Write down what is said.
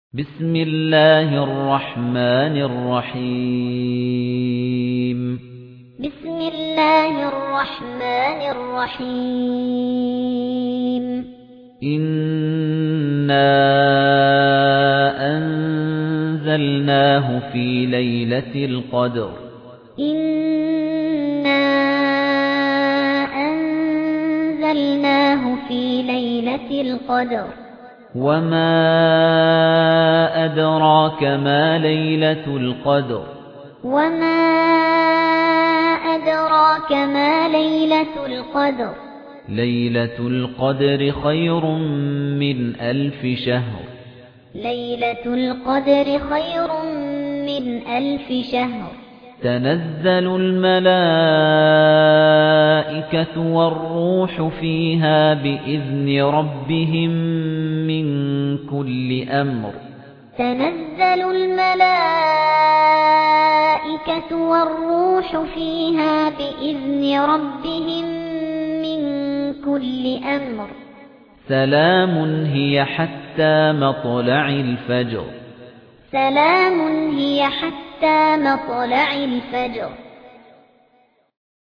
بسم الله الرحمن الرحيم بسم الله الرحمن الرحيم إنا أنزلناه في ليلة القدر إنا أنزلناه في ليلة القدر وما أدراك ما ليلة القدر وما أدراك ما ليلة القدر ليلة القدر خير من 1000 شهر ليلة القدر خير من 1000 شهر تنزل الملائكة والروح فيها بإذن ربهم من كل أمر تنزل الملائكة والروح فيها بإذن ربهم من كل أمر سلام هي حتى مطلع الفجر سلام هي حتى مطلع الفجر